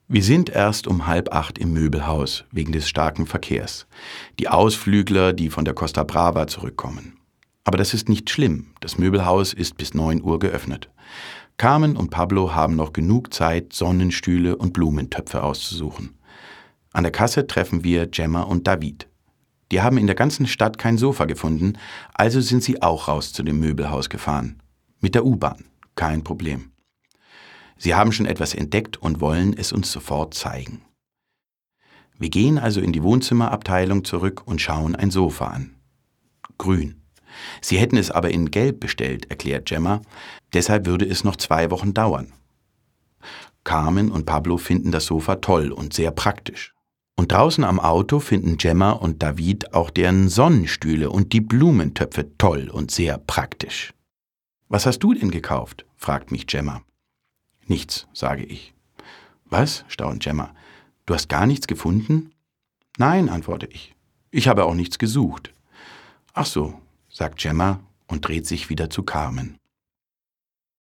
Wir sind erst um 7:30 im Möbelhaus, wegen des starken Verkehrs. Die Ausflügler, die von der Costa Brava zurückkommen. Aber das ist nicht schlimm, das Möbelhaus ist bis 9 Uhr geöffnet. Carmen und Pablo haben noch genug Zeit, Sonnenstühle und Blumentöpfe auszusuchen. An der Kasse treffen wir Gemma und David. Die haben in der ganzen Stadt kein Sofa gefunden, also sind sie auch raus zu dem Möbelhaus gefahren. Mit der U-Bahn, kein Problem. Sie haben schon etwas entdeckt und wollen es uns sofort zeigen. Wir gehen also in die Wohnzimmerabteilung zurück und schauen ein Sofa an. Grün. Sie hätten es aber in Gelb bestellt, erklärt Gemma, deshalb würde es noch 2 Wochen dauern. Carmen und Pablo finden das Sofa toll und sehr praktisch. Und draußen am Auto finden Gemma und David auch deren Sonnenstühle und die Blumentöpfe toll und sehr praktisch. »Was hast du denn gekauft?« fragt mich Gemma. »Nichts«, sage ich. »Was?«, staunt Gemma. »Du hast gar nichts gefunden?« »Nein«, antworte ich. »Ich habe auch nichts gesucht.« »Ach so«, sagt Gemma und dreht sich wieder zu Carmen.